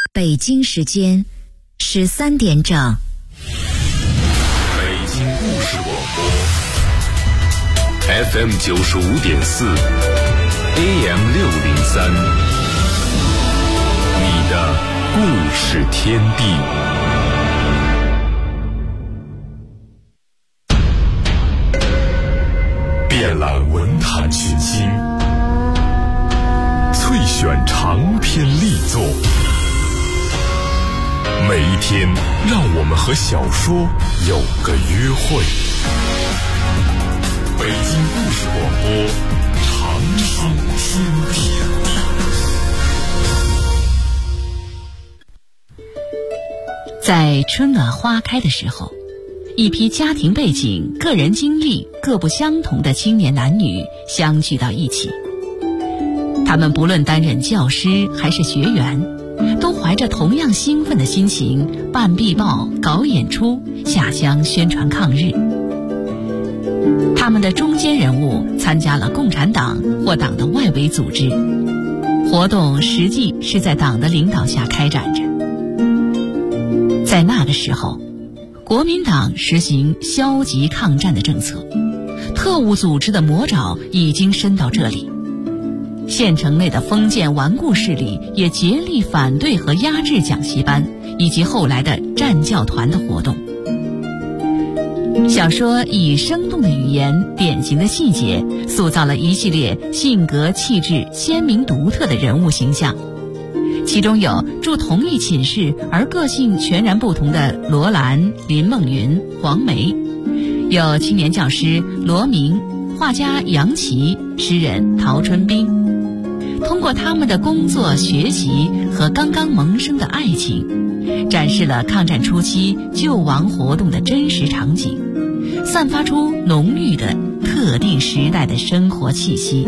北京时间13点整。 北京故事广播 FM 95.4 AM 603，你的故事天地。遍览文坛群星，萃选长篇力作。每一天，让我们和小说有个约会。北京故事广播，长生天地。 在春暖花开的时候，一批家庭背景、个人经历各不相同的青年男女相聚到一起。他们不论担任教师还是学员，都怀着同样兴奋的心情办壁报、搞演出、下乡宣传抗日。他们的中坚人物参加了共产党或党的外围组织，活动实际是在党的领导下开展着。在那个时候，国民党实行消极抗战的政策，特务组织的魔爪已经伸到这里。县城内的封建顽固势力也竭力反对和压制讲习班以及后来的战教团的活动。小说以生动的语言、典型的细节，塑造了一系列性格气质鲜明独特的人物形象。其中有住同一寝室而个性全然不同的罗兰、林梦云、黄梅，有青年教师罗明、画家杨琦、诗人陶春冰。通过他们的工作、学习和刚刚萌生的爱情，展示了抗战初期救亡活动的真实场景，散发出浓郁的特定时代的生活气息。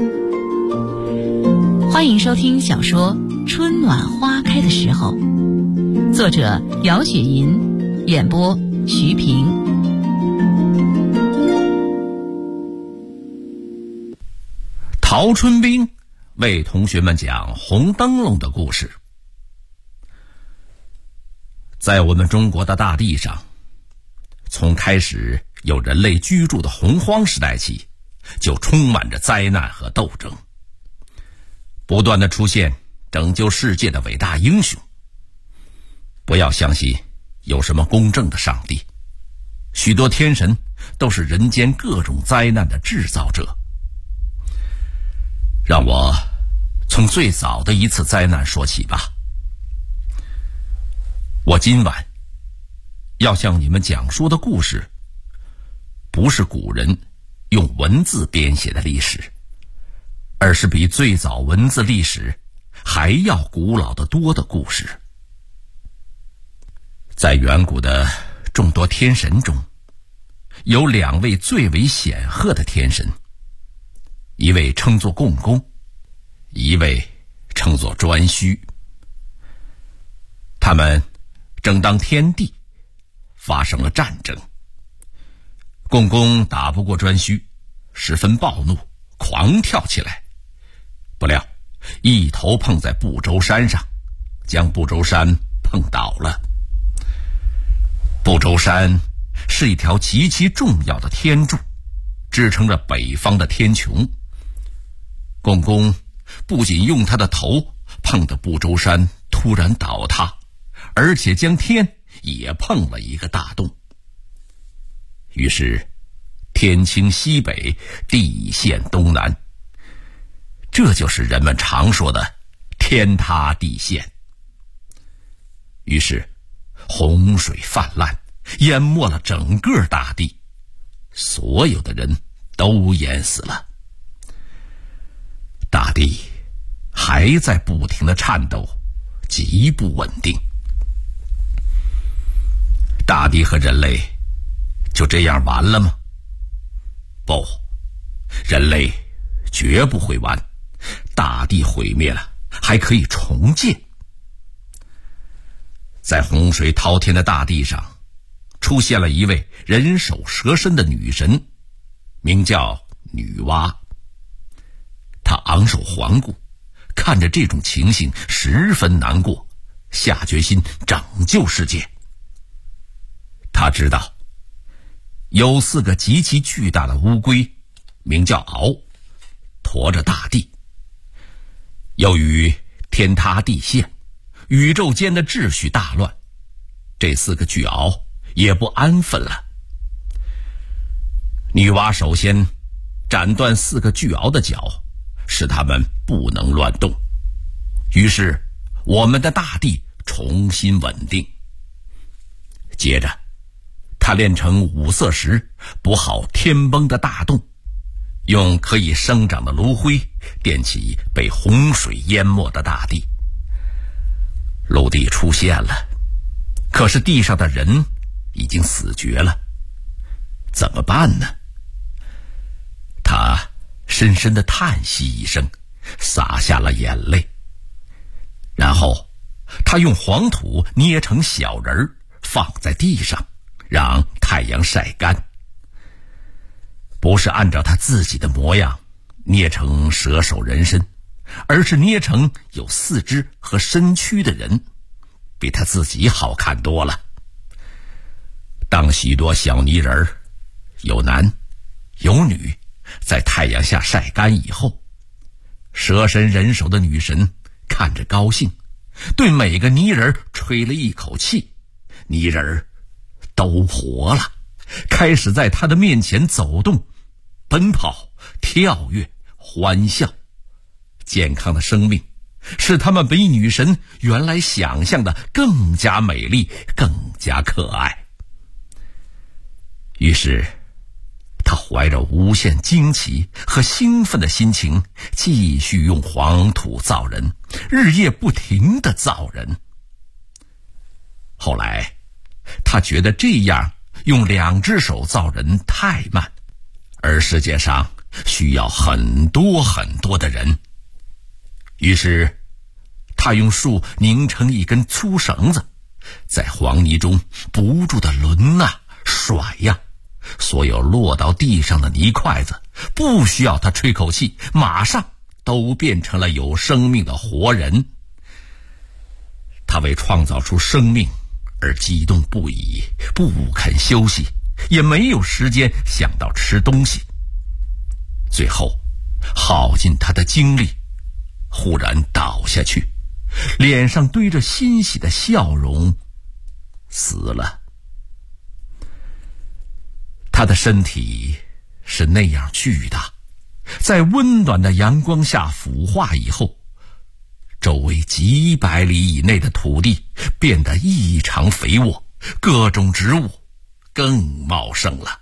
欢迎收听小说《春暖花开的时候》，作者姚雪银，演播徐平。 陶春冰为同学们讲红灯笼的故事。在我们中国的大地上，从开始有人类居住的洪荒时代起，就充满着灾难和斗争，不断的出现拯救世界的伟大英雄。不要相信有什么公正的上帝，许多天神都是人间各种灾难的制造者。让我从最早的一次灾难说起吧。我今晚要向你们讲述的故事，不是古人用文字编写的历史，而是比最早文字历史还要古老得多的故事。在远古的众多天神中，有两位最为显赫的天神，一位称作共工，一位称作颛顼。他们正当天地发生了战争，共工打不过颛顼，十分暴怒，狂跳起来，不料一头碰在不周山上，将不周山碰倒了。不周山是一条极其重要的天柱，支撑着北方的天穹。共工不仅用他的头碰得不周山突然倒塌，而且将天也碰了一个大洞。于是天倾西北，地陷东南，这就是人们常说的天塌地陷。于是洪水泛滥，淹没了整个大地，所有的人都淹死了。大地还在不停地颤抖，极不稳定。大地和人类就这样完了吗？不，人类绝不会完，大地毁灭了，还可以重建。在洪水滔天的大地上，出现了一位人首蛇身的女神，名叫女娲。她昂首环顾，看着这种情形十分难过， 下决心拯救世界。他知道有4个极其巨大的乌龟，名叫鳌，驮着大地。由于天塌地陷，宇宙间的秩序大乱，这4个巨鳌也不安分了。女娲首先斩断4个巨鳌的脚，使它们不能乱动，于是我们的大地重新稳定。接着他炼成5色石，补好天崩的大洞，用可以生长的炉灰点起被洪水淹没的大地。陆地出现了，可是地上的人已经死绝了，怎么办呢？他深深地叹息一声，洒下了眼泪。然后他用黄土捏成小人儿，放在地上，让太阳晒干。不是按照他自己的模样捏成蛇首人身，而是捏成有4肢和身躯的人，比他自己好看多了。当许多小泥人儿，有男有女，在太阳下晒干以后，蛇身人首的女神看着高兴，对每个泥人吹了一口气，泥人都活了，开始在他的面前走动、奔跑、跳跃、欢笑。健康的生命使他们比女神原来想象的更加美丽，更加可爱。于是他怀着无限惊奇和兴奋的心情，继续用黄土造人，日夜不停地造人。后来他觉得这样用2只手造人太慢，而世界上需要很多很多的人。于是他用树拧成一根粗绳子，在黄泥中不住地抡啊甩呀，所有落到地上的泥块子不需要他吹口气，马上都变成了有生命的活人。他为创造出生命而激动不已，不肯休息，也没有时间想到吃东西。最后耗尽他的精力，忽然倒下去，脸上堆着欣喜的笑容，死了。他的身体是那样巨大，在温暖的阳光下腐化以后，周围几百里以内的土地变得异常肥沃，各种植物更茂盛了。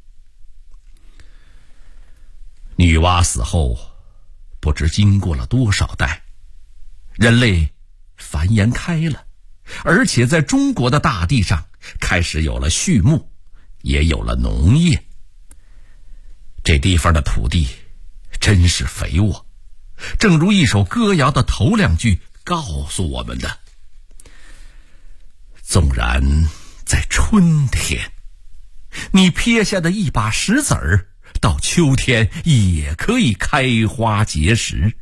女娲死后，不知经过了多少代，人类繁衍开了，而且在中国的大地上开始有了畜牧，也有了农业。这地方的土地真是肥沃，正如一首歌谣的头2句告诉我们的：纵然在春天，你撇下的一把石子儿，到秋天也可以开花结实。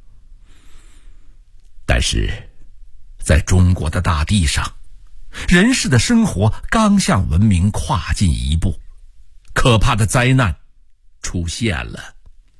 但是在中国的大地上，人世的生活刚向文明跨进一步，可怕的灾难出现了。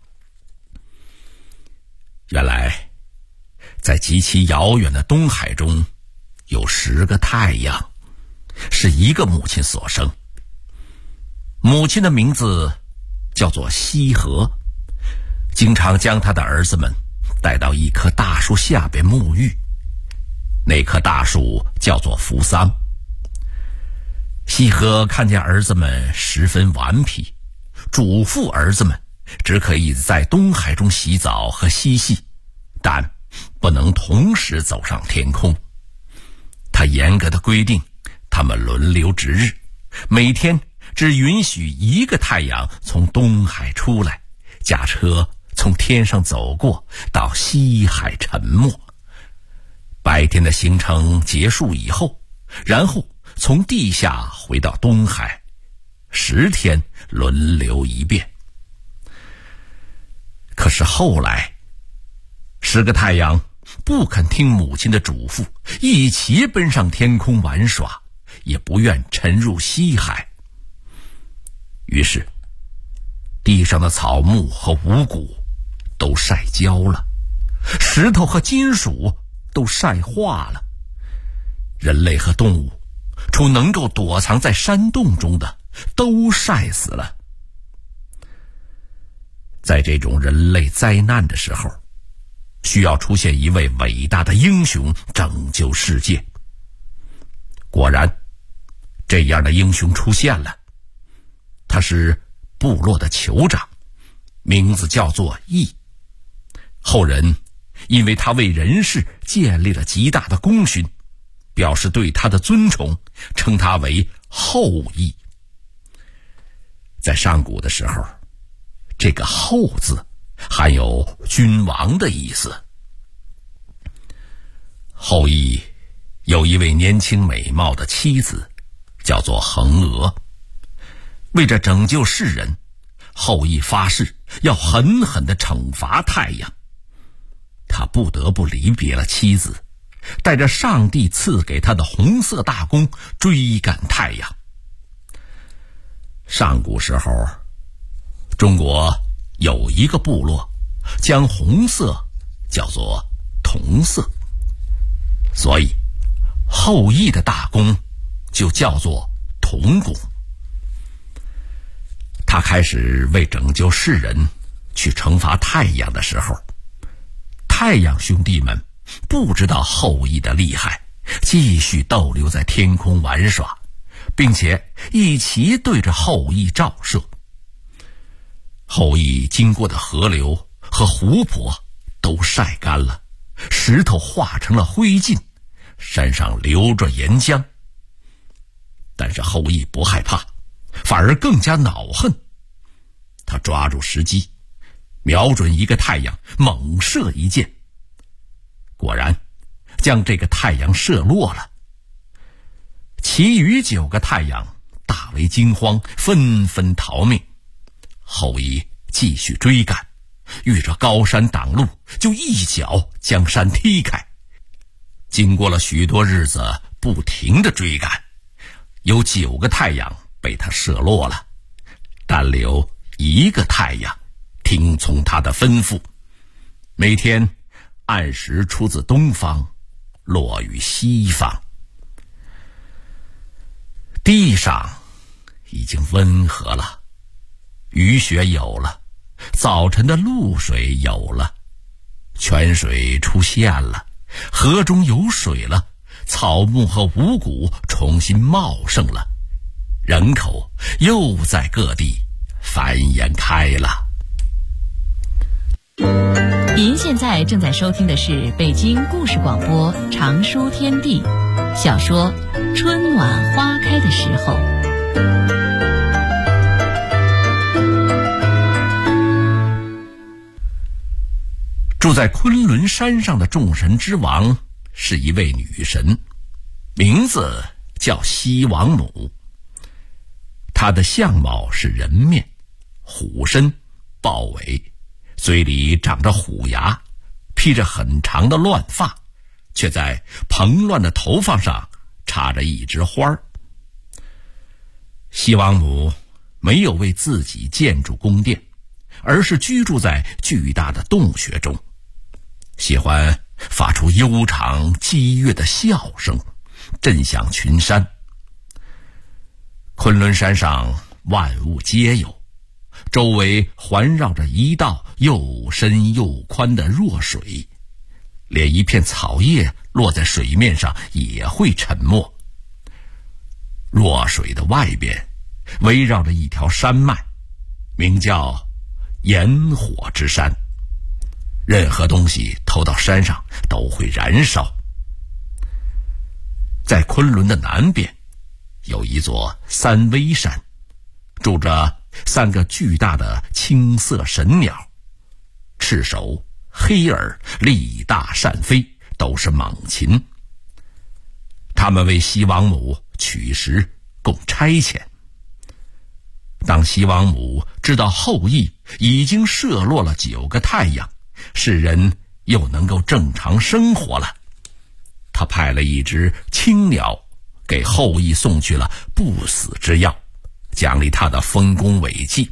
原来在极其遥远的东海中，有10个太阳，是一个母亲所生。母亲的名字叫做羲和，经常将他的儿子们带到一棵大树下边沐浴。那棵大树叫做扶桑。羲和看见儿子们十分顽皮，嘱咐儿子们只可以在东海中洗澡和嬉戏，但不能同时走上天空。他严格的规定他们轮流值日，每天只允许1个太阳从东海出来，驾车从天上走过，到西海沉没。白天的行程结束以后，然后从地下回到东海，10天轮流一遍。可是后来10个太阳不肯听母亲的嘱咐，一齐奔上天空玩耍，也不愿沉入西海。于是地上的草木和五谷都晒焦了，石头和金属都晒化了，人类和动物除能够躲藏在山洞中的都晒死了。在这种人类灾难的时候，需要出现一位伟大的英雄拯救世界。果然，这样的英雄出现了。他是部落的酋长，名字叫做羿。后人因为他为人世建立了极大的功勋，表示对他的尊崇，称他为后羿。在上古的时候，这个后字含有君王的意思。后羿有一位年轻美貌的妻子，叫做嫦娥。为着拯救世人，后羿发誓要狠狠地惩罚太阳。他不得不离别了妻子，带着上帝赐给他的红色大弓追赶太阳。上古时候，中国有一个部落将红色叫做铜色，所以后羿的大弓就叫做铜弓。他开始为拯救世人去惩罚太阳的时候，太阳兄弟们不知道后羿的厉害，继续逗留在天空玩耍，并且一齐对着后羿照射。后羿经过的河流和湖泊都晒干了，石头化成了灰烬，山上流着岩浆。但是后羿不害怕，反而更加恼恨。他抓住时机，瞄准一个太阳，猛射一箭。果然将这个太阳射落了。其余9个太阳大为惊慌，纷纷逃命。后羿继续追赶，遇着高山挡路，就一脚将山踢开。经过了许多日子不停的追赶，有9个太阳被他射落了，但留1个太阳听从他的吩咐，每天按时出自东方，落于西方。地上已经温和了，雨雪有了，早晨的露水有了，泉水出现了，河中有水了，草木和五谷重新茂盛了，人口又在各地繁衍开了。 您现在正在收听的是北京故事广播长书天地小说《春暖花开的时候》。 住在昆仑山上的众神之王是一位女神，名字叫西王母。她的相貌是人面，虎身豹尾，嘴里长着虎牙，披着很长的乱发，却在蓬乱的头发上插着一枝花。西王母没有为自己建筑宫殿，而是居住在巨大的洞穴中，喜欢发出悠长激越的笑声，震响群山。昆仑山上万物皆有，周围环绕着一道又深又宽的弱水，连一片草叶落在水面上也会沉没。弱水的外边围绕着一条山脉，名叫炎火之山，任何东西投到山上都会燃烧。在昆仑的南边有一座三危山，住着3个巨大的青色神鸟，赤手、黑耳、力大善飞，都是猛禽。他们为西王母取食供差遣。当西王母知道后羿已经射落了9个太阳，世人又能够正常生活了。他派了一只青鸟给后羿送去了不死之药，奖励他的丰功伟绩。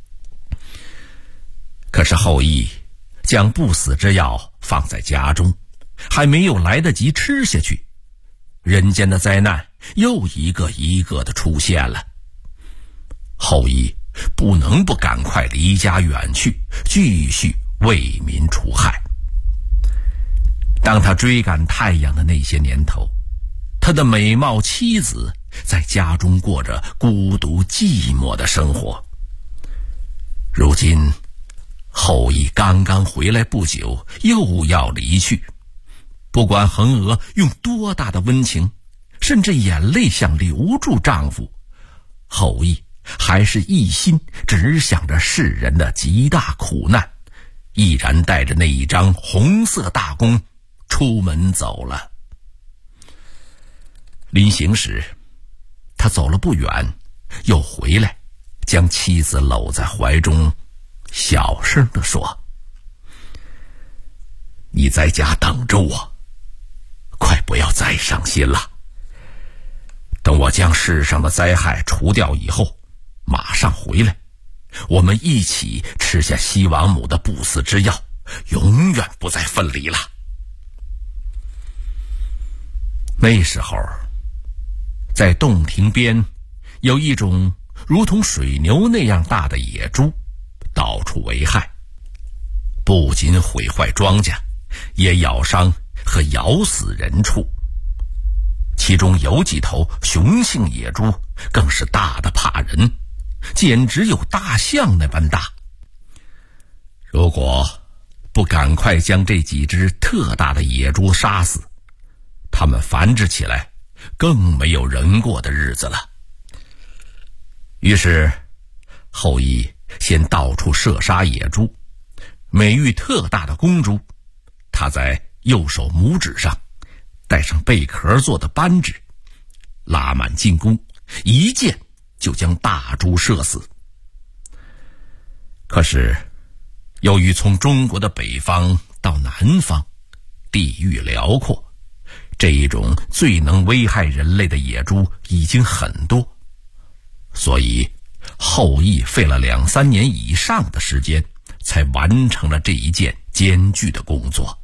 可是后羿将不死之药放在家中，还没有来得及吃下去，人间的灾难又一个一个的出现了。后羿不能不赶快离家远去，继续为民除害。当他追赶太阳的那些年头，他的美貌妻子在家中过着孤独寂寞的生活。如今后羿刚刚回来不久，又要离去。不管嫦娥用多大的温情，甚至眼泪想留住丈夫，后羿还是一心只想着世人的极大苦难，毅然带着那一张红色大弓出门走了。临行时，他走了不远，又回来，将妻子搂在怀中，小声地说：“你在家等着我，快不要再伤心了。等我将世上的灾害除掉以后，马上回来，我们一起吃下西王母的不死之药，永远不再分离了。”那时候，在洞庭边有一种如同水牛那样大的野猪，到处为害，不仅毁坏庄稼，也咬伤和咬死人畜。其中有几头雄性野猪更是大得怕人，简直有大象那般大。如果不赶快将这几只特大的野猪杀死，它们繁殖起来更没有人过的日子了。于是后羿先到处射杀野猪，每遇特大的公猪，他在右手拇指上带上贝壳做的扳指，拉满进弓，一箭就将大猪射死。可是由于从中国的北方到南方地域辽阔，这一种最能危害人类的野猪已经很多，所以后羿费了2-3年以上的时间才完成了这一件艰巨的工作。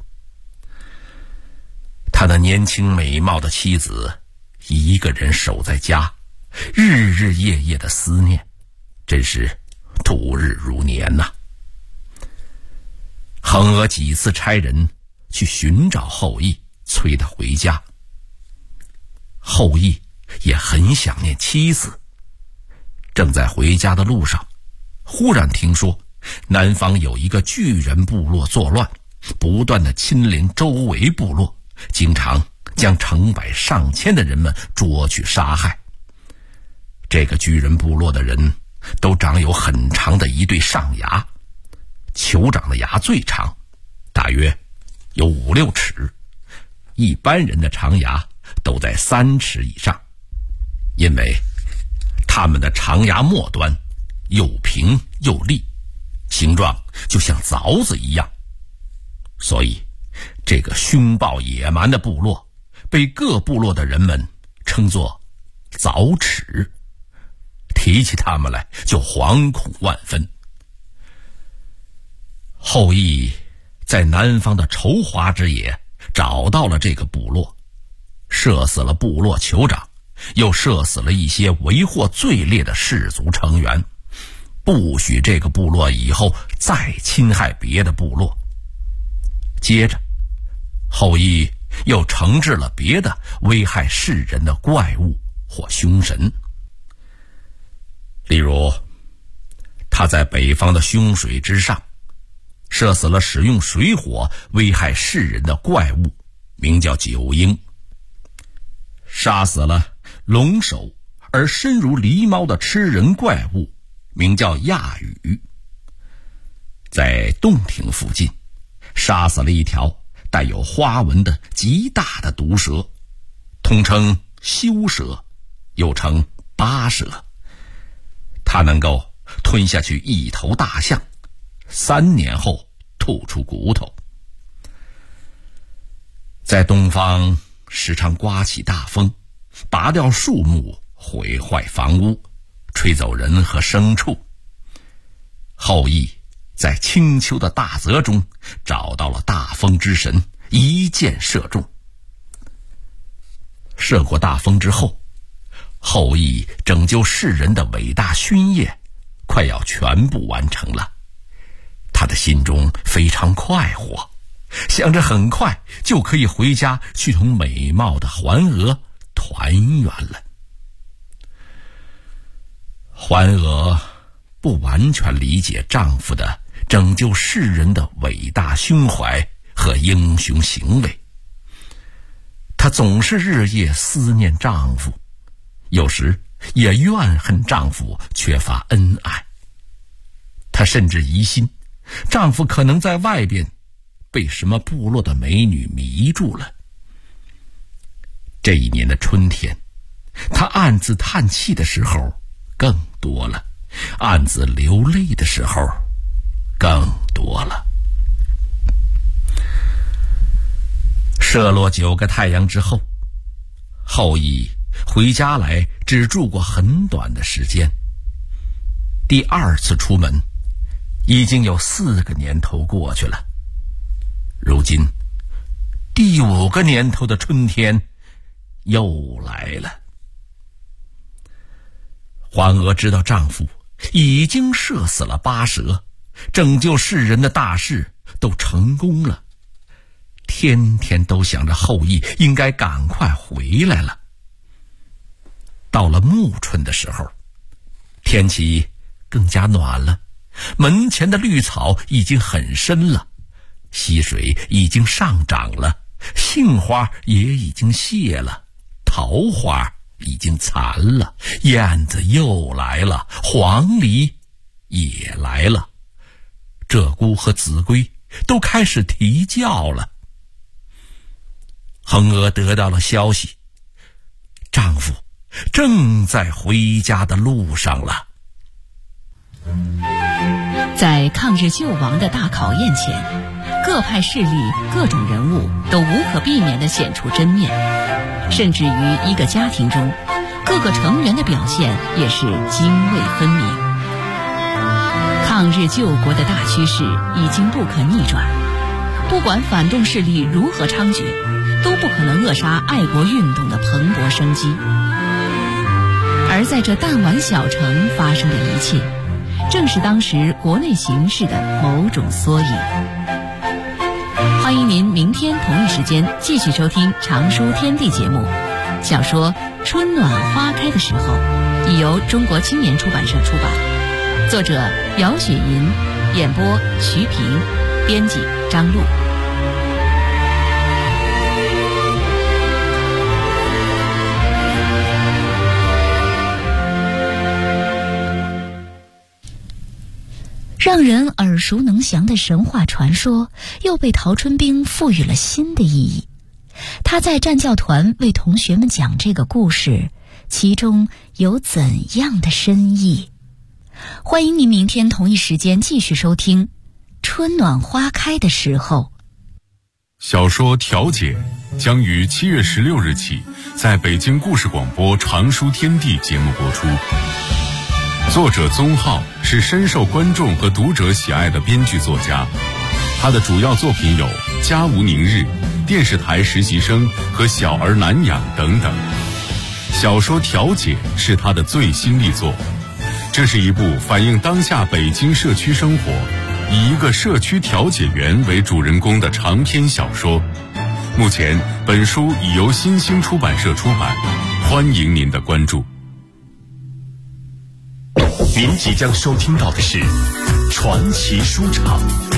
他那年轻美貌的妻子一个人守在家，日日夜夜的思念，真是度日如年呐。嫦娥几次差人去寻找后羿，催他回家。后羿也很想念妻子，正在回家的路上，忽然听说南方有一个巨人部落作乱，不断的亲临周围部落，经常将成百上千的人们捉去杀害。这个巨人部落的人都长有很长的一对上牙，酋长的牙最长，大约有5-6尺，一般人的长牙都在3尺以上。因为他们的长牙末端又平又利，形状就像凿子一样，所以这个凶暴野蛮的部落被各部落的人们称作凿齿，提起他们来就惶恐万分。后羿在南方的筹华之野找到了这个部落，射死了部落酋长，又射死了一些为祸最烈的氏族成员，不许这个部落以后再侵害别的部落。接着后羿又惩治了别的危害世人的怪物或凶神。例如他在北方的凶水之上射死了使用水火危害世人的怪物，名叫九婴；杀死了龙首而身如狸猫的吃人怪物，名叫亚羽；在洞庭附近杀死了一条带有花纹的极大的毒蛇，统称修蛇，又称八蛇。它能够吞下去一头大象，3年后吐出骨头。 在东方时常刮起大风，拔掉树木，毁坏房屋，吹走人和牲畜。后羿在青丘的大泽中找到了大风之神，一箭射中。射过大风之后，后羿拯救世人的伟大勋业快要全部完成了，他的心中非常快活，想着很快就可以回家去同美貌的环娥团圆了。环娥不完全理解丈夫的拯救世人的伟大胸怀和英雄行为，她总是日夜思念丈夫，有时也怨恨丈夫缺乏恩爱。她甚至疑心丈夫可能在外边被什么部落的美女迷住了。这一年的春天，她暗自叹气的时候更多了，暗自流泪的时候更多了。射落9个太阳之后，后羿回家来只住过很短的时间。第2次出门已经有4个年头过去了。如今第5个年头的春天又来了。环娥知道丈夫已经射死了8蛇，拯救世人的大事都成功了，天天都想着后羿应该赶快回来了。到了暮春的时候，天气更加暖了，门前的绿草已经很深了，溪水已经上涨了，杏花也已经谢了，桃花已经残了，燕子又来了，黄鹂也来了，鹧鸪和子规都开始啼叫了。衡娥得到了消息，丈夫正在回家的路上了。 在抗日救亡的大考验前，各派势力、各种人物都无可避免地显出真面，甚至于一个家庭中，各个成员的表现也是泾渭分明。抗日救国的大趋势已经不可逆转，不管反动势力如何猖獗，都不可能扼杀爱国运动的蓬勃生机。而在这弹丸小城发生的一切，正是当时国内形势的某种缩影。欢迎您明天同一时间继续收听《常书天地》节目。小说《春暖花开的时候》已由中国青年出版社出版，作者姚雪银，演播徐平，编辑张璐。 让人耳熟能详的神话传说又被陶春冰赋予了新的意义。他在战教团为同学们讲这个故事，其中有怎样的深意？欢迎您明天同一时间继续收听《春暖花开的时候》。 小说《调解》将于7月16日起在北京故事广播《常书天地》节目播出。作者宗浩是深受观众和读者喜爱的编剧作家，他的主要作品有《家无宁日》、电视台实习生和小儿难养等等。小说《调解》是他的最新力作，这是一部反映当下北京社区生活，以一个社区调解员为主人公的长篇小说。目前本书已由新兴出版社出版，欢迎您的关注。 您即将收听到的是传奇书场。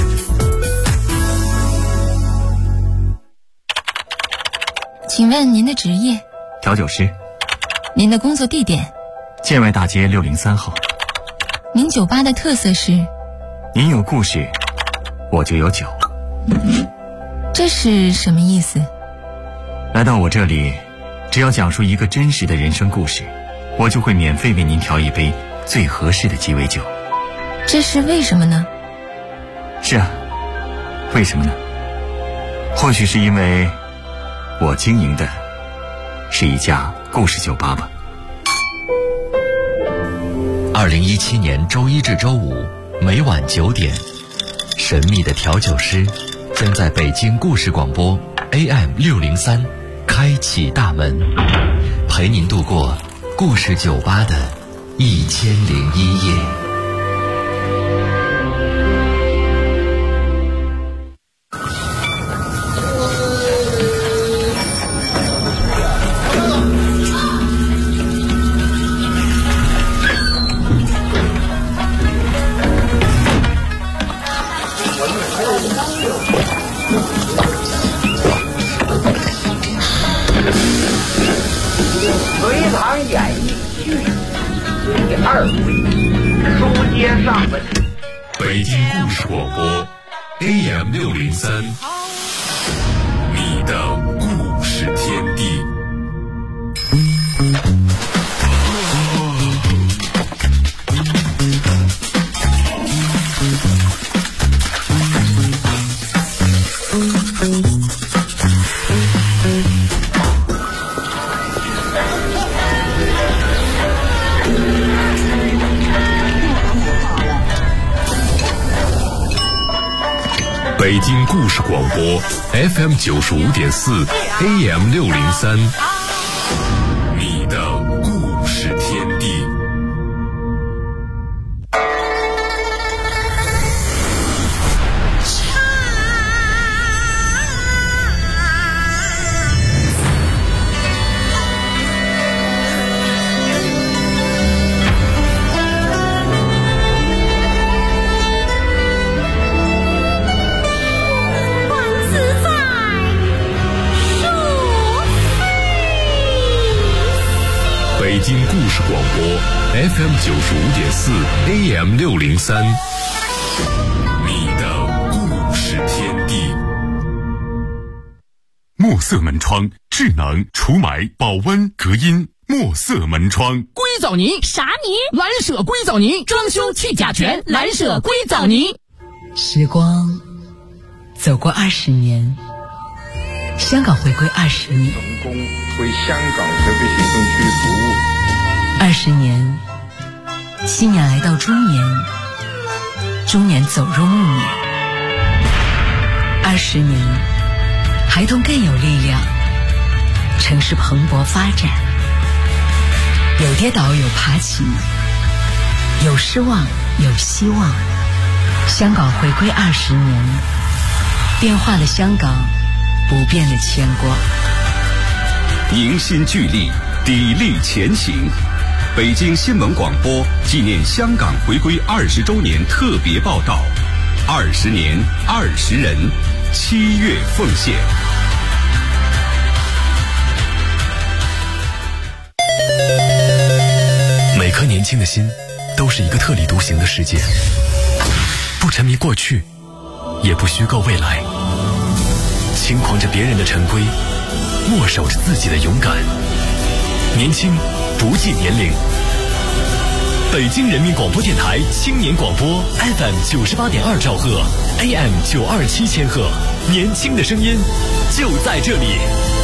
请问您的职业？ 调酒师。 您的工作地点？ 建外大街603号。 您酒吧的特色是？ 您有故事，我就有酒。 这是什么意思？ 来到我这里，只要讲述一个真实的人生故事，我就会免费为您调一杯最合适的鸡尾酒。 这是为什么呢？ 是啊，为什么呢？或许是因为我经营的是一家故事酒吧吧。 2017年周一至周五每晚9点，神秘的调酒师将在北京故事广播 AM603 开启大门，陪您度过故事酒吧的1001夜。 隋唐演义续第2回，书接上文。 北京故事广播 AM603，你的故事天地。北京故事广播 FM95.4 AM603，你的故事天地。北京故事广播 FM95.4 AM603，你的故事天地。墨色门窗，智能除霾、保温、隔音。墨色门窗， 硅藻泥啥泥？ 蓝舍硅藻泥，装修去甲醛，蓝舍硅藻泥。 时光走过20年，香港回归20年， 成功为香港特别行政区服务 20年，青年来到中年，中年走入暮年，20年，孩童更有力量，城市蓬勃发展，有跌倒有爬起，有失望有希望。香港回归20年，变化的香港，不变的牵挂。 凝心聚力，砥砺前行。北京新闻广播纪念香港回归20周年特别报道：20年20人，7月奉献。 每颗年轻的心，都是一个特立独行的世界，不沉迷过去，也不虚构未来，轻狂着别人的陈规，握手着自己的勇敢。年轻不计年龄。北京人民广播电台青年广播 FM98.2兆赫 AM927千赫，年轻的声音就在这里。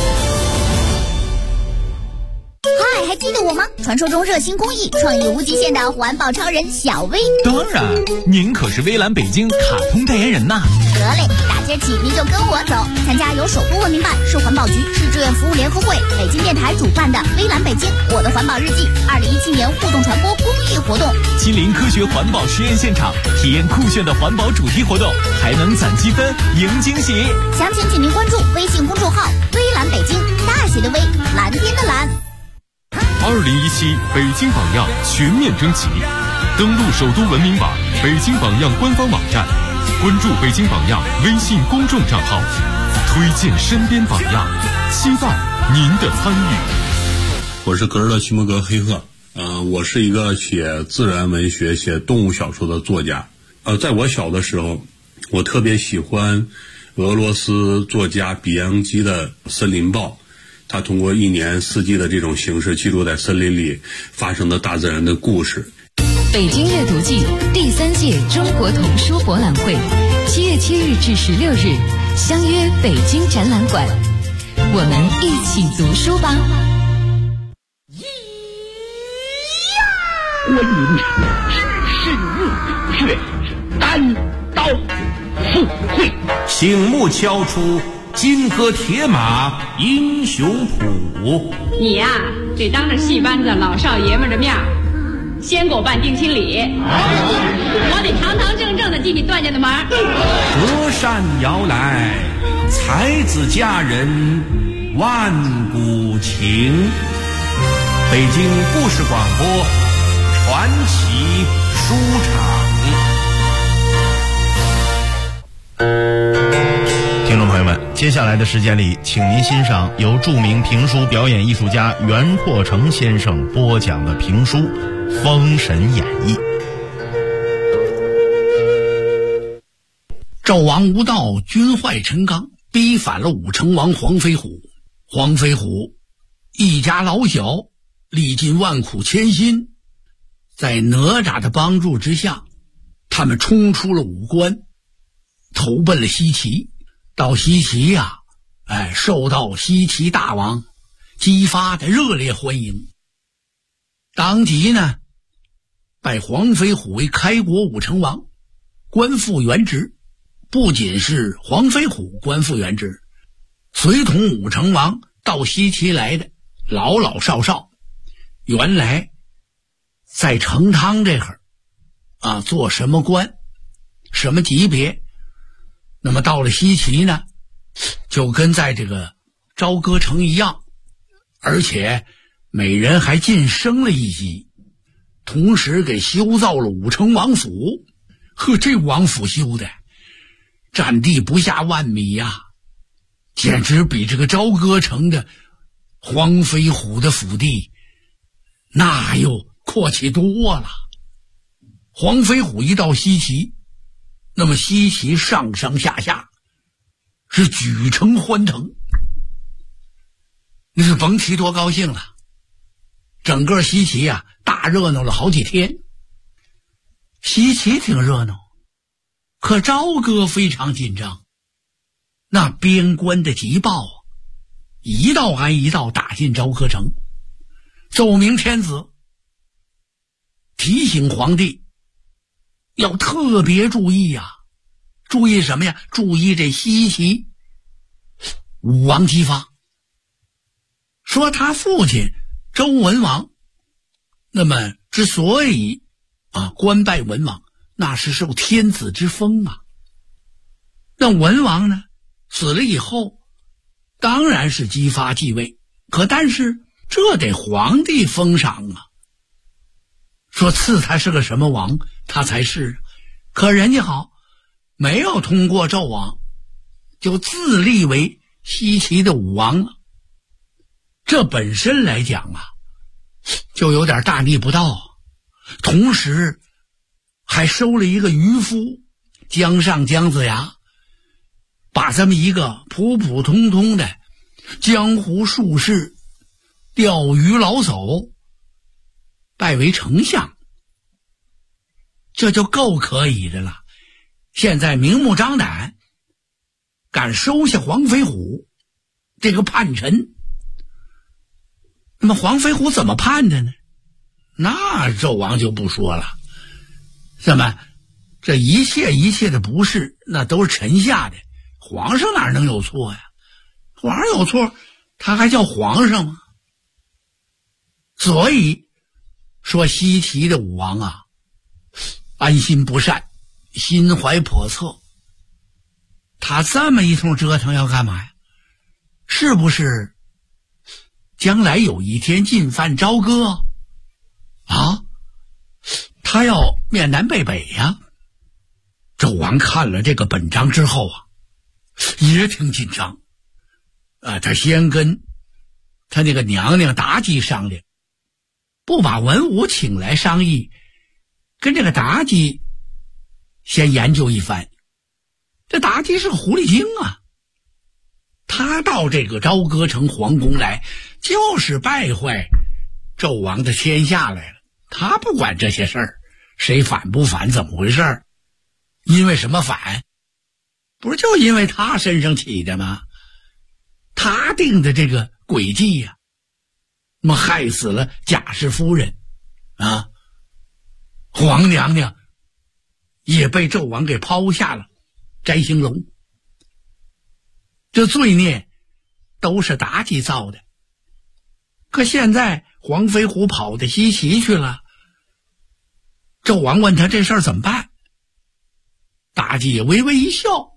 嗨，还记得我吗？传说中热心公益、创意无极限的环保超人小薇。 当然，您可是微蓝北京卡通代言人呐。 得嘞，大今儿起您就跟我走，参加由首都文明办、市环保局、市志愿服务联合会、北京电台主办的微蓝北京我的环保日记2017年互动传播公益活动， 亲临科学环保实验现场，体验酷炫的环保主题活动，还能攒积分赢惊喜。 详情请您关注微信公众号微蓝北京，大写的微，蓝天的蓝。 2017北京榜样全面征集，登录首都文明网、北京榜样官方网站，关注北京榜样微信公众账号，推荐身边榜样，期待您的参与。 我是格尔勒齐摩格黑赫，我是一个写自然文学、写动物小说的作家。在我小的时候，我特别喜欢俄罗斯作家比扬基的《森林报》。他通过一年四季的这种形式，记录在森林里发生的大自然的故事。 北京阅读季第3届中国童书博览会，7月7日至16日，相约北京展览馆。 我们一起读书吧。 观音只身入却单刀赴会， 醒目敲出金戈铁马英雄谱。 你呀，得当着戏班子老少爷们的面先给我办定亲礼，我得堂堂正正的替你断下的门。 隔山遥来，才子佳人万古情。北京故事广播传奇书场。 听众朋友们，接下来的时间里，请您欣赏由著名评书表演艺术家袁拓成先生播讲的评书《封神演义》。 纣王无道，军坏陈刚，逼反了武成王黄飞虎。黄飞虎一家老小历尽万苦艰辛，在哪吒的帮助之下，他们冲出了武关，投奔了西岐。到西岐呀，受到西岐大王姬发的热烈欢迎。当即呢，拜黄飞虎为开国武成王，官复原职。不仅是黄飞虎官复原职，随同武成王到西岐来的老老少少，原来在成汤这会儿做什么官，什么级别，那么到了西岐呢，就跟在这个朝歌城一样，而且每人还晋升了一级，同时给修造了武成王府。这王府修的占地不下1万米呀，简直比这个朝歌城的黄飞虎的府地那又阔气多了。黄飞虎一到西岐，那么西岐上上下下是举城欢腾，你是甭提多高兴了。整个西岐啊，大热闹了好几天。西岐挺热闹，可朝歌非常紧张，那边关的急报一道挨一道打进朝歌城，奏明天子，提醒皇帝要特别注意呀。注意什么呀？注意这西岐武王姬发，说他父亲周文王，那么之所以官拜文王，那是受天子之封啊。那文王呢死了以后，当然是姬发继位，但是这得皇帝封赏啊。说赐他是个什么王，他才是。可人家好，没有通过纣王，就自立为西岐的武王了。这本身来讲就有点大逆不道，同时还收了一个渔夫姜尚姜子牙，把这么一个普普通通的江湖术士钓鱼老叟拜为丞相，这就够可以的了。现在明目张胆敢收下黄飞虎这个叛臣，那么黄飞虎怎么判的呢？那纣王就不说了，怎么这一切的不是，那都是臣下的，皇上哪能有错呀？皇上有错，他还叫皇上吗？所以说西岐的武王安心不善，心怀叵测。他这么一通折腾要干嘛呀？是不是将来有一天进犯朝歌他要面南背北呀？纣王看了这个本章之后也挺紧张他先跟他那个娘娘妲己商量，不把文武请来商议，跟这个妲己先研究一番。这妲己是个狐狸精他到这个朝歌城皇宫来，就是败坏纣王的天下来了。他不管这些事儿，谁反不反，怎么回事？因为什么反？不是就因为他身上起的吗？ 他定的这个诡计呀，那么害死了贾氏夫人啊，皇娘娘也被纣王给抛下了摘星楼。这罪孽都是妲己造的。可现在黄飞虎跑到西岐去了，纣王问他这事儿怎么办，妲己也微微一笑，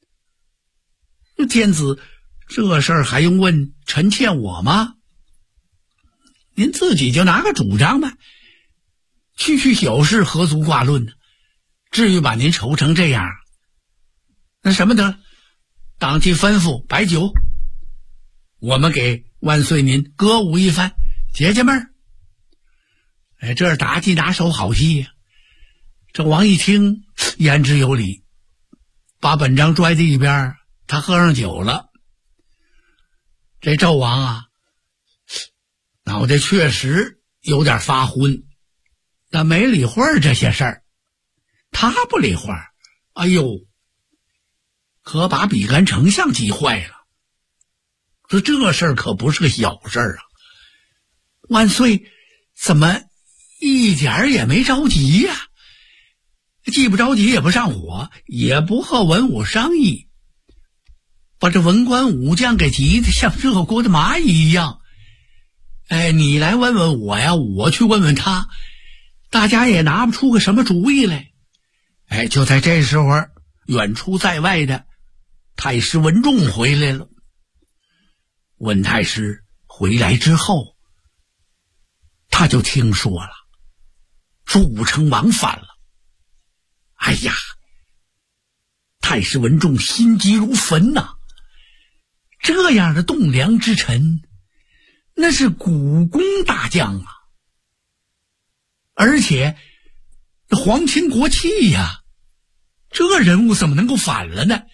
天子这事儿还用问臣妾我吗？您自己就拿个主张吧，区小事何足挂论呢？至于把您愁成这样，那什么得了，当即吩咐摆酒，我们给万岁您歌舞一番，解解闷儿。哎，这是妲己拿手好戏呀。纣王一听言之有理，把本章拽在一边，他喝上酒了。这纣王啊，脑袋确实有点发昏，但没理会这些事儿。他不理会，哎呦，可把比干丞相急坏了。说这事儿可不是个小事儿啊！万岁怎么一点也没着急呀？既不着急，也不上火，也不和文武商议，把这文官武将给急得像热锅的蚂蚁一样。哎，你来问问我呀，我去问问他，大家也拿不出个什么主意来。哎，就在这时候，远出在外的太师文仲回来了。文太师回来之后，他就听说了，说武成王反了。哎呀，太师文仲心急如焚呐！这样的栋梁之臣，那是古功大将啊，而且皇亲国戚呀，这人物怎么能够反了呢？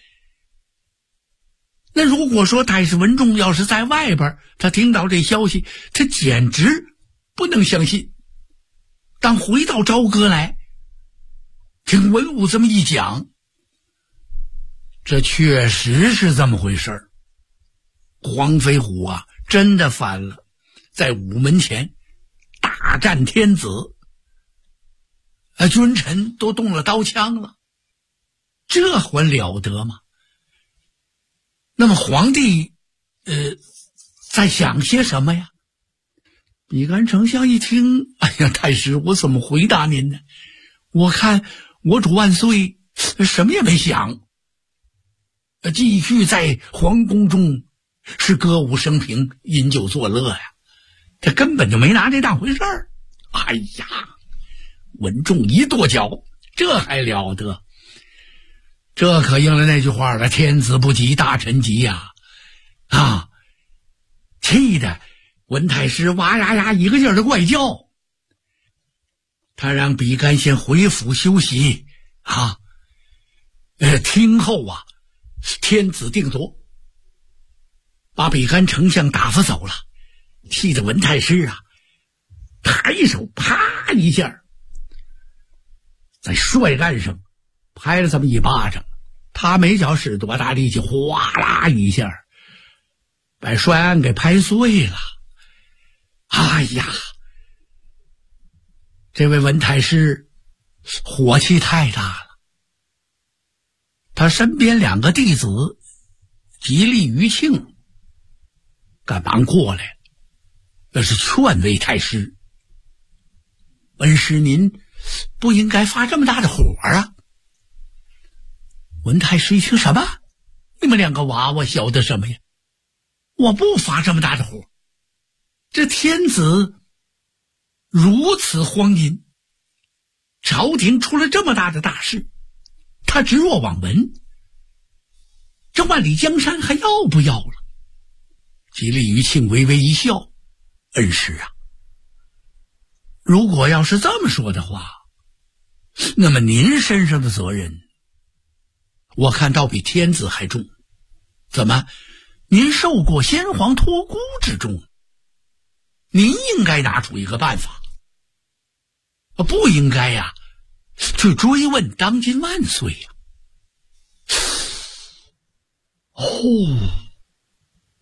那如果说太师文仲要是在外边，他听到这消息，他简直不能相信。当回到朝歌来，听文武这么一讲，这确实是这么回事儿。黄飞虎啊，真的反了，在午门前大战天子，君臣都动了刀枪了，这还了得吗？那么皇帝在想些什么呀？比干丞相一听，哎呀，太师，我怎么回答您呢？我看我主万岁什么也没想，继续在皇宫中是歌舞升平，饮酒作乐呀，他根本就没拿这当回事儿。哎呀，文仲一跺脚，这还了得？这可应了那句话了，天子不急大臣急呀！啊，气得文太师哇呀呀一个劲儿的怪叫。他让比干先回府休息啊，听后啊天子定夺，把比干丞相打发走了，气得文太师啊抬手啪一下在帅案上拍了这么一巴掌，他没觉使多大力气，哗啦一下把帅案给拍碎了。哎呀，这位文太师火气太大了，他身边两个弟子吉利、余庆赶忙过来，那是劝慰太师，文师您不应该发这么大的火啊。文太师一听，什么？你们两个娃娃晓得什么呀？我不发这么大的火，这天子如此荒淫，朝廷出了这么大的大事，他直若罔闻，这万里江山还要不要了？吉利、余庆微微一笑，恩师啊，如果要是这么说的话，那么您身上的责任我看倒比天子还重。怎么，您受过先皇托孤之重，您应该拿出一个办法，不应该呀去追问当今万岁呀。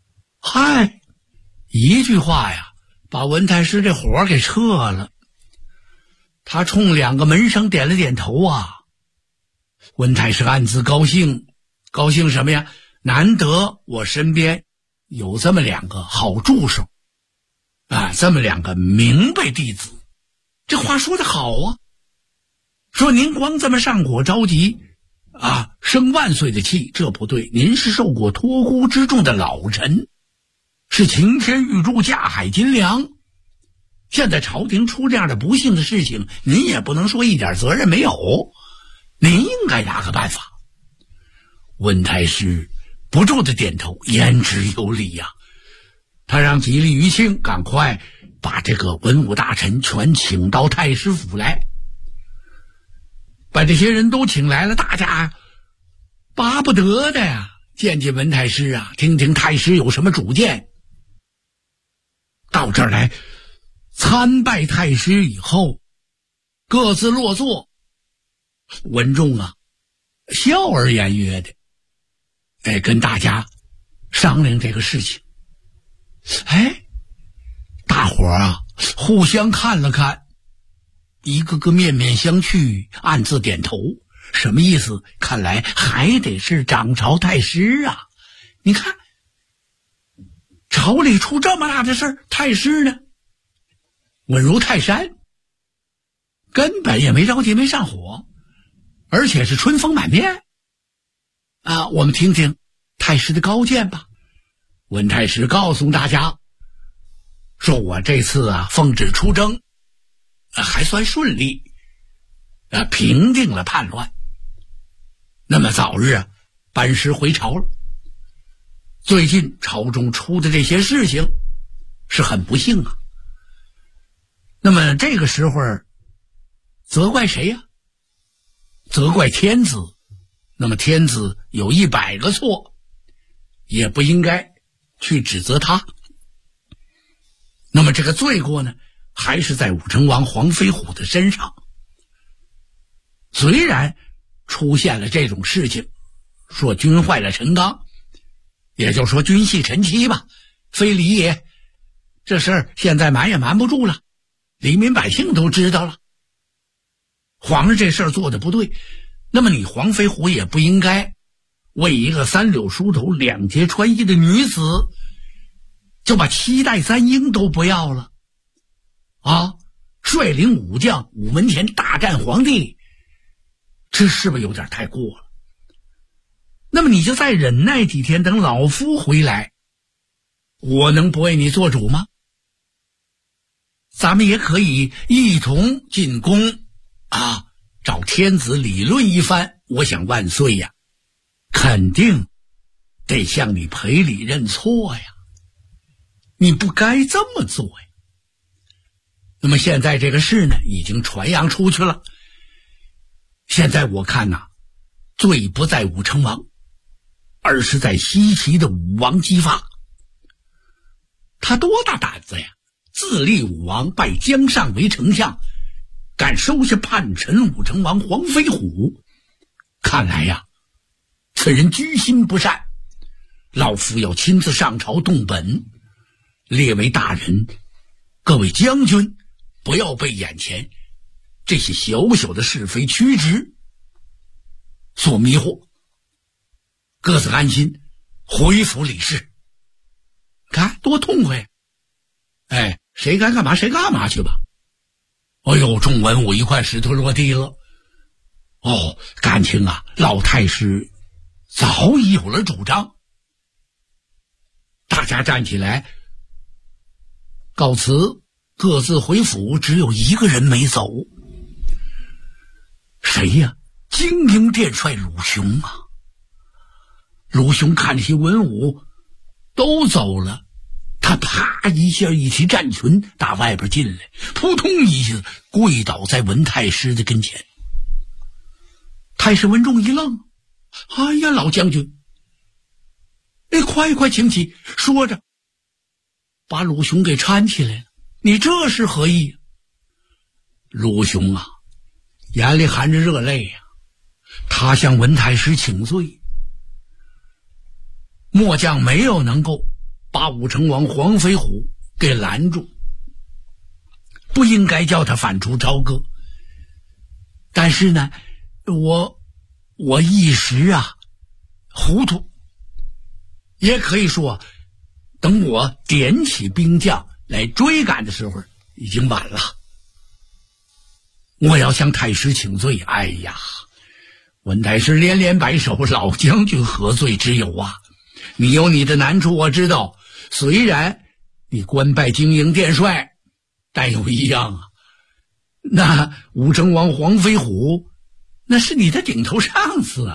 嗨，一句话呀，把文太师这火给撤了。他冲2个门生点了点头啊。文太师暗自高兴，高兴什么呀？难得我身边有这么2个好助手啊，这么2个明白弟子。这话说得好啊，说您光这么上火着急啊，生万岁的气，这不对。您是受过托孤之重的老臣，是擎天玉柱架海金梁，现在朝廷出这样的不幸的事情，您也不能说一点责任没有，您应该拿个办法。温太师不住的点头，言之有理呀。他让吉利余庆赶快把这个文武大臣全请到太师府来，把这些人都请来了，大家巴不得的呀，见见文太师啊，听听太师有什么主见。到这儿来参拜太师以后，各自落座，文仲啊笑而言约的跟大家商量这个事情。大伙儿啊互相看了看，一个个面面相觑，暗自点头。什么意思？看来还得是掌朝太师啊。你看朝里出这么大的事儿，太师呢稳如泰山，根本也没着急，没上火，而且是春风满面啊。我们听听太师的高见吧。文太师告诉大家说，我这次啊奉旨出征还算顺利平定了叛乱，那么早日班师回朝了。最近朝中出的这些事情是很不幸啊，那么这个时候责怪谁呀？责怪天子。那么天子有100个错，也不应该去指责他。那么这个罪过呢，还是在武成王黄飞虎的身上。虽然出现了这种事情，说君坏了陈纲，也就说君系陈妻吧，非礼也。这事儿现在瞒也瞒不住了，黎民百姓都知道了。皇上这事儿做的不对，那么你黄飞虎也不应该为一个3绺梳头2节穿衣的女子，就把7代3英都不要了啊！率领武将午门前大战皇帝，这是不是有点太过了？那么你就再忍耐几天，等老夫回来，我能不为你做主吗？咱们也可以一同进宫啊，找天子理论一番。我想万岁呀肯定得向你赔礼认错呀，你不该这么做呀。那么现在这个事呢已经传扬出去了，现在我看罪不在武成王，而是在西岐的武王姬发。他多大胆子呀，自立武王，拜姜尚为丞相，敢收下叛臣武成王黄飞虎。看来此人居心不善，老夫要亲自上朝动本。列位大人，各位将军，不要被眼前这些小小的是非曲直所迷惑，各自安心回府理事。看多痛快呀！谁该干嘛谁干嘛去吧。哎呦，众文武一块石头落地了。感情老太师早已有了主张。大家站起来告辞，各自回府。只有一个人没走，谁呀？精英殿帅鲁雄啊！鲁雄看这些文武都走了，他啪一下一提战裙打外边进来，扑通一下跪倒在文太师的跟前。太师文仲一愣，哎呀，老将军，快请起！说着把鲁雄给搀起来了。你这是何意？鲁雄眼里含着热泪他向文太师请罪。末将没有能够把武成王黄飞虎给拦住，不应该叫他反出朝歌。但是呢，我一时糊涂，也可以说等我点起兵将来追赶的时候已经晚了。我要向太师请罪。哎呀，文太师连连摆手，老将军何罪之有啊？你有你的难处我知道，虽然你官拜经营殿帅，但有一样那武成王黄飞虎那是你的顶头上司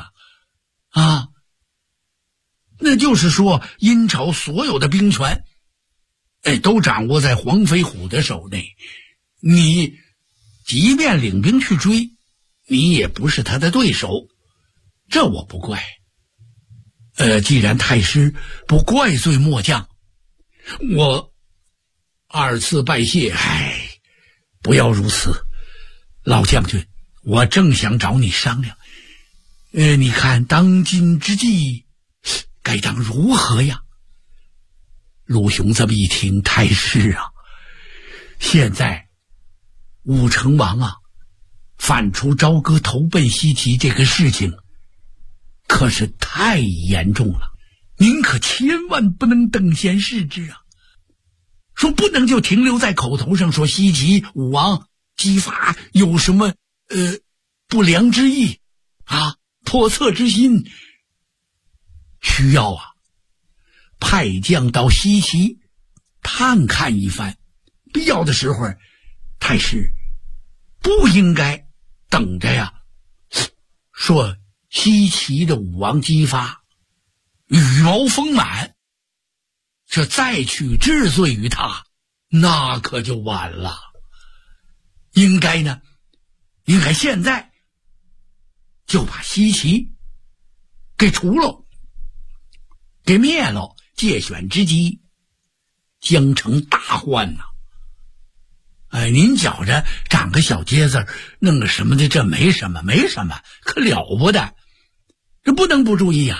那就是说殷朝所有的兵权都掌握在黄飞虎的手内，你即便领兵去追，你也不是他的对手，这我不怪。既然太师不怪罪末将，我二次拜谢。不要如此，老将军，我正想找你商量。你看当今之计该当如何呀？陆雄这么一听，太师现在武成王反出朝歌投奔西岐这个事情可是太严重了，您可千万不能等闲视之说不能就停留在口头上，说西岐武王姬发有什么不良之意叵测之心，需要派将到西岐探看一番，必要的时候太师不应该等着说西岐的武王姬发羽毛丰满，这再去治罪于他，那可就晚了。应该现在就把西岐给除了，给灭了，借选之机将成大患您觉着长个小疖子弄个什么的，这没什么，可了不得，这不能不注意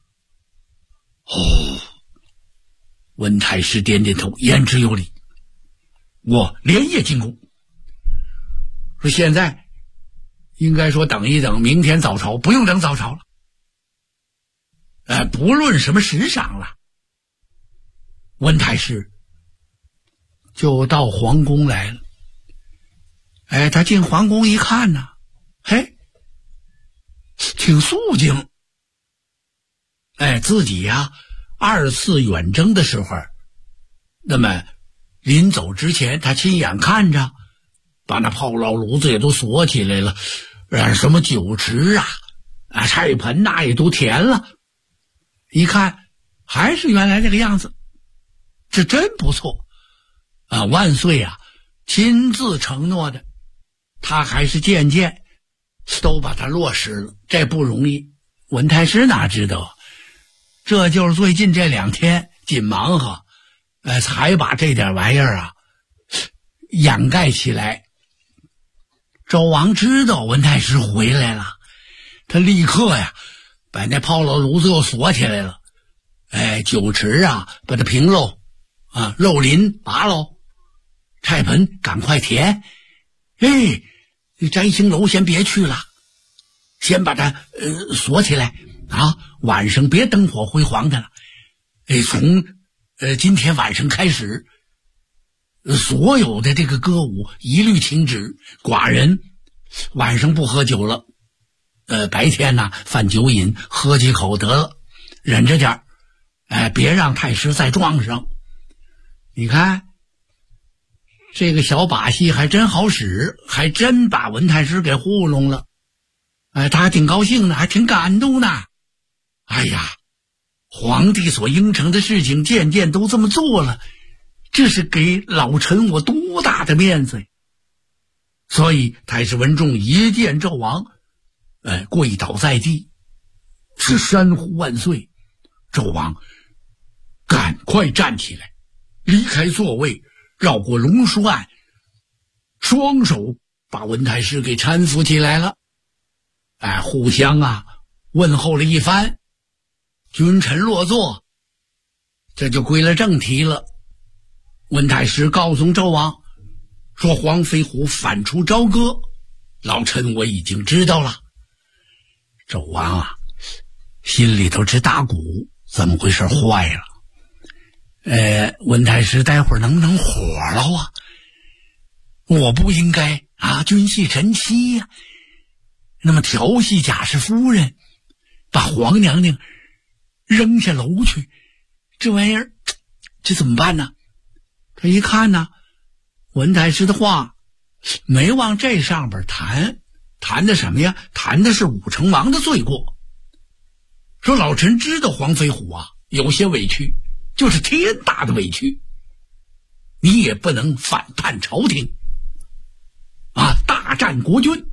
文太师点点头，言之有理。我连夜进宫，说现在应该说等一等，明天早朝，不用等早朝了。不论什么时赏了，文太师就到皇宫来了。他进皇宫一看挺肃静。自己二次远征的时候，那么临走之前他亲眼看着把那炮烙炉子也都锁起来了，什么酒池菜盆也都填了，一看还是原来这个样子，这真不错万岁亲自承诺的，他还是渐渐都把它落实了，这不容易。文太师哪知道这就是最近这2天紧忙才把这点玩意儿掩盖起来。周王知道文太师回来了，他立刻把那炮烙炉子又锁起来了，酒池把它平喽，肉林拔喽，菜盆赶快填，摘星楼先别去了，先把它锁起来晚上别灯火辉煌的了。从今天晚上开始，所有的这个歌舞一律停止，寡人晚上不喝酒了，白天犯酒瘾，喝几口得了，忍着点别让太师再撞上。你看这个小把戏还真好使，还真把文太师给糊弄了。他还挺高兴的，还挺感动的。皇帝所应承的事情渐渐都这么做了，这是给老臣我多大的面子呀！所以太师文仲一见纣王跪倒在地，是山呼万岁。纣王赶快站起来，离开座位，绕过龙书案，双手把文太师给搀扶起来了。互相问候了一番，君臣落座， 这就归了正题了。文太师告诉纣王说，黄飞虎反出朝歌，老臣我已经知道了。纣王啊，心里头直打鼓，怎么回事？坏了！文太师待会儿能不能火了啊？我不应该啊，君系臣妻呀，那么调戏贾氏夫人，把皇娘娘扔下楼去，这玩意儿，这怎么办呢？他一看呢，文太师的话没往这上边谈，谈的什么呀？谈的是武成王的罪过。说老臣知道黄飞虎啊有些委屈，就是天大的委屈，你也不能反叛朝廷啊，大战国君。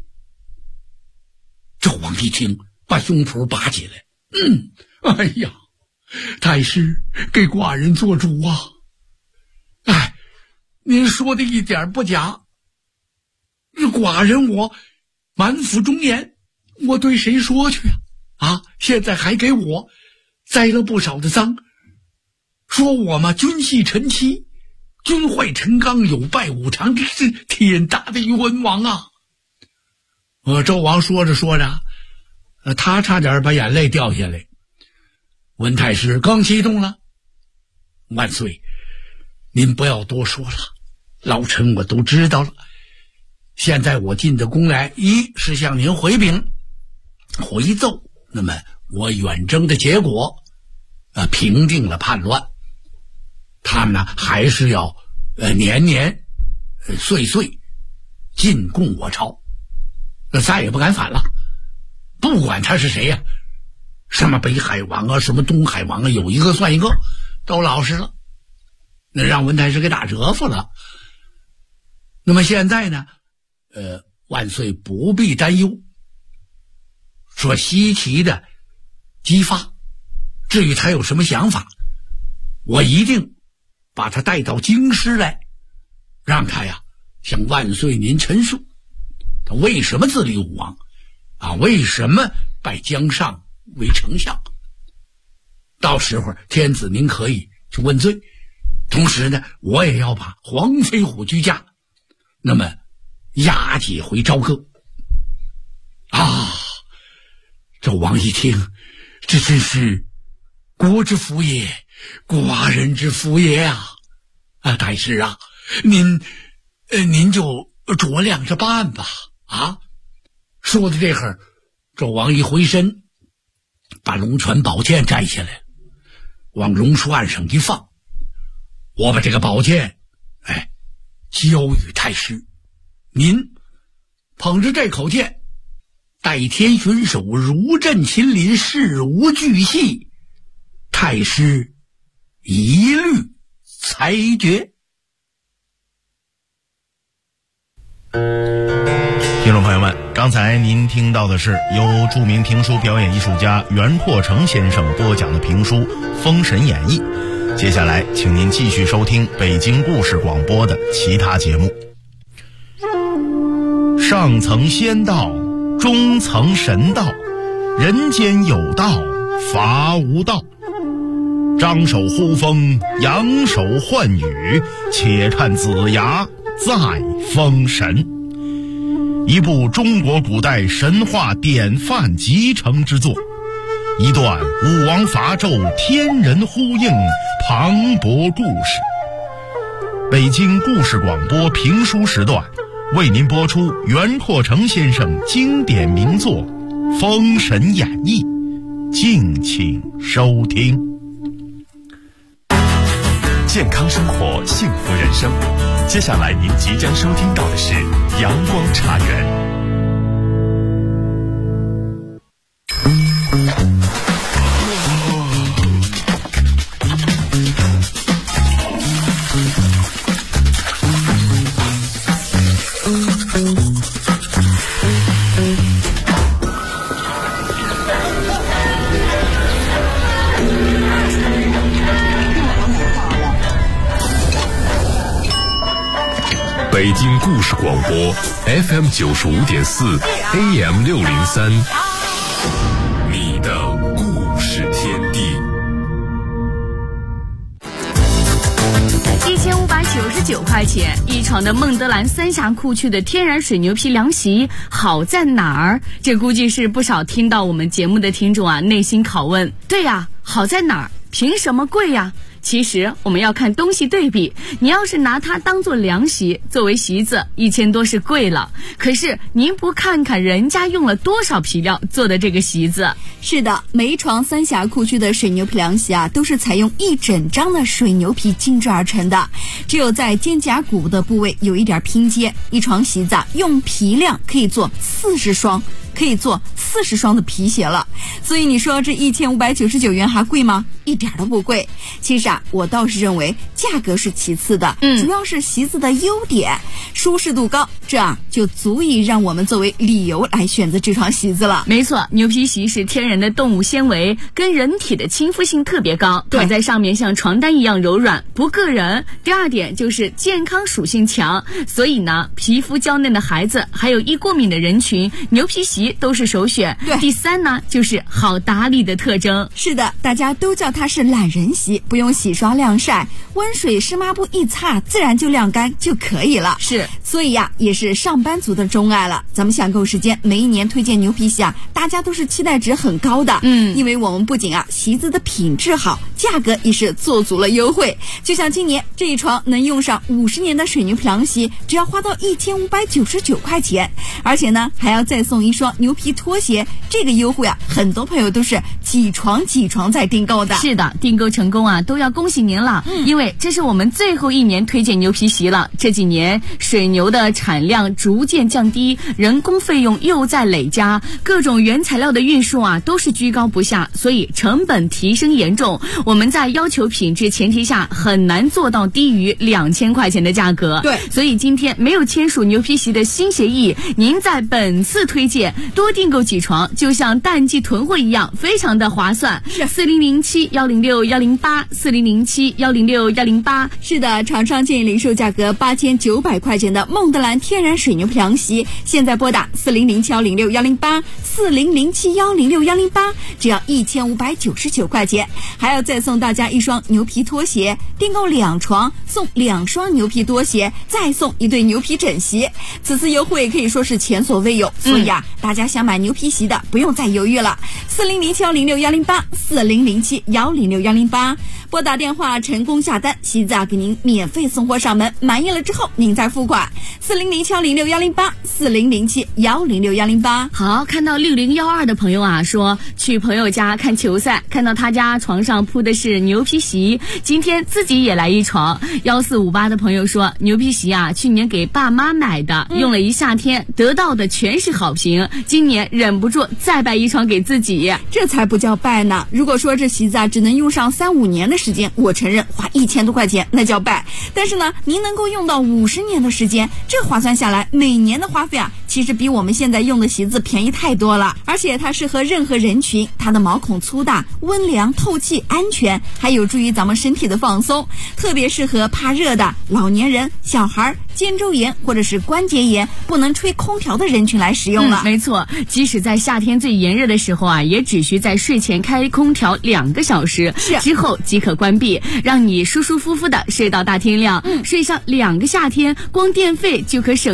纣王一听，把胸脯拔起来，哎呀，太师给寡人做主啊！哎，您说的一点不假，寡人我满腹忠言，我对谁说去啊？现在还给我栽了不少的赃，说我嘛君系臣妻，君坏陈纲，有败武常，这是天大的冤枉啊！纣王说着说着，他差点把眼泪掉下来。文太师更激动了，万岁，您不要多说了，老臣我都知道了。现在我进的宫来，一是向您回禀回奏，那么我远征的结果平定了叛乱，他们呢还是要年年岁岁进贡我朝，再也不敢反了。不管他是谁呀，什么北海王啊，什么东海王啊，有一个算一个，都老实了，那让文太师给打折服了。那么现在呢，万岁不必担忧，说西岐的姬发，至于他有什么想法，我一定把他带到京师来，让他呀向万岁您陈述他为什么自立武王啊，为什么拜姜尚为丞相。到时候天子您可以去问罪，同时呢我也要把黄飞虎居家那么押解回朝歌啊。纣王一听，这真是国之福也，寡人之福也啊！太师啊，您就酌量着办吧啊！说的这会儿，纣王一回身，把龙泉宝剑摘下来，往龙书案上一放，我把这个宝剑交与太师，您捧着这口剑，代天巡守，如朕亲临，事无巨细，太师一律裁决。 听众朋友们，刚才您听到的是由著名评书表演艺术家袁拓成先生播讲的评书《封神演义》。接下来请您继续收听北京故事广播的其他节目。上层仙道，中层神道，人间有道，伐无道。张手呼风，扬手唤雨，且看子牙再封神。一部中国古代神话典范集成之作，一段武王伐纣天人呼应磅礴故事。北京故事广播评书时段为您播出袁拓成先生经典名作《封神演义》，敬请收听。 健康生活，幸福人生。接下来您即将收听到的是阳光茶园。 北京故事广播 FM 95.4 AM 603，你的故事天地。 299块钱一床的孟德兰三峡库区的天然水牛皮凉席，好在哪儿？这估计是不少听到我们节目的听众啊内心拷问。对呀，好在哪儿？凭什么贵呀？其实我们要看东西对比，你要是拿它当做凉席，作为席子，1000多是贵了。可是您不看看人家用了多少皮料做的这个席子？ 是的，每一床三峡库区的水牛皮凉席啊，都是采用一整张的水牛皮精制而成的，只有在肩胛骨的部位有一点拼接。一床席子啊，用皮量可以做40双。可以做40双的皮鞋了，所以你说这1599元还贵吗？一点都不贵。其实啊，我倒是认为价格是其次的，主要是席子的优点，舒适度高，这啊就足以让我们作为理由来选择这床席子了。 没错，牛皮席是天然的动物纤维，跟人体的亲肤性特别高，躺在上面像床单一样柔软，不硌人。第二点就是健康属性强，所以呢，皮肤娇嫩的孩子还有易过敏的人群，牛皮席都是首选。 对， 第三呢就是好打理的特征。 是的，大家都叫它是懒人席，不用洗刷晾晒，温水湿抹布一擦，自然就晾干就可以了。 是， 所以呀，也是上班族的钟爱了。咱们想购时间，每一年推荐牛皮席啊，大家都是期待值很高的。因为我们不仅啊席子的品质好，价格也是做足了优惠。就像今年这一床能用上50年的水牛皮凉席，只要花到1599块钱，而且呢还要再送一双牛皮拖鞋。这个优惠啊，很多朋友都是几床在订购的。 是的，订购成功啊，都要恭喜您了。因为这是我们最后一年推荐牛皮席了。这几年水牛的产量逐渐降低，人工费用又在累加，各种原材料的运输啊都是居高不下，所以成本提升严重。我们在要求品质前提下，很难做到低于2000块钱的价格。 对， 所以今天没有签署牛皮席的新协议，您在本次推荐多订购几床，就像淡季囤货一样，非常的划算。 是 4007-106-108，4007-106-108。 是的，厂商建议零售价格8900块钱的孟德兰天然水牛皮凉席，现在拨打4007-106-108，4007-106-108，只要1599块钱，还要再送大家一双牛皮拖鞋，订购2床送2双牛皮拖鞋，再送一对牛皮枕席。此次优惠可以说是前所未有，所以啊，大家想买牛皮席的不用再犹豫了。4007-106-108，4007-106-108，拨打电话成功下单，席子啊给您免费送货上门，满意了之后您再付款。4007-106-108，4007-106-108。 好，看到6012的朋友啊说去朋友家看球赛，看到他家床上铺的是牛皮席，今天自己也来一床。1458的朋友说牛皮席啊去年给爸妈买的，用了一夏天，得到的全是好评，今年忍不住再拜一床给自己。 这才不叫拜呢，如果说这席子啊只能用上3-5年的时间，我承认花1000多块钱那叫拜，但是呢您能够用到50年的时间，这划算下来每年的花费啊其实比我们现在用的席子便宜太多了。而且它适合任何人群，它的毛孔粗大，温凉透气安全，还有助于咱们身体的放松，特别适合怕热的老年人、小孩、肩周炎或者是关节炎不能吹空调的人群来使用了。 没错，即使在夏天最炎热的时候啊，也只需在睡前开空调2个小时，之后即可关闭，让你舒舒服服的睡到大天亮。睡上2个夏天，光电费就可省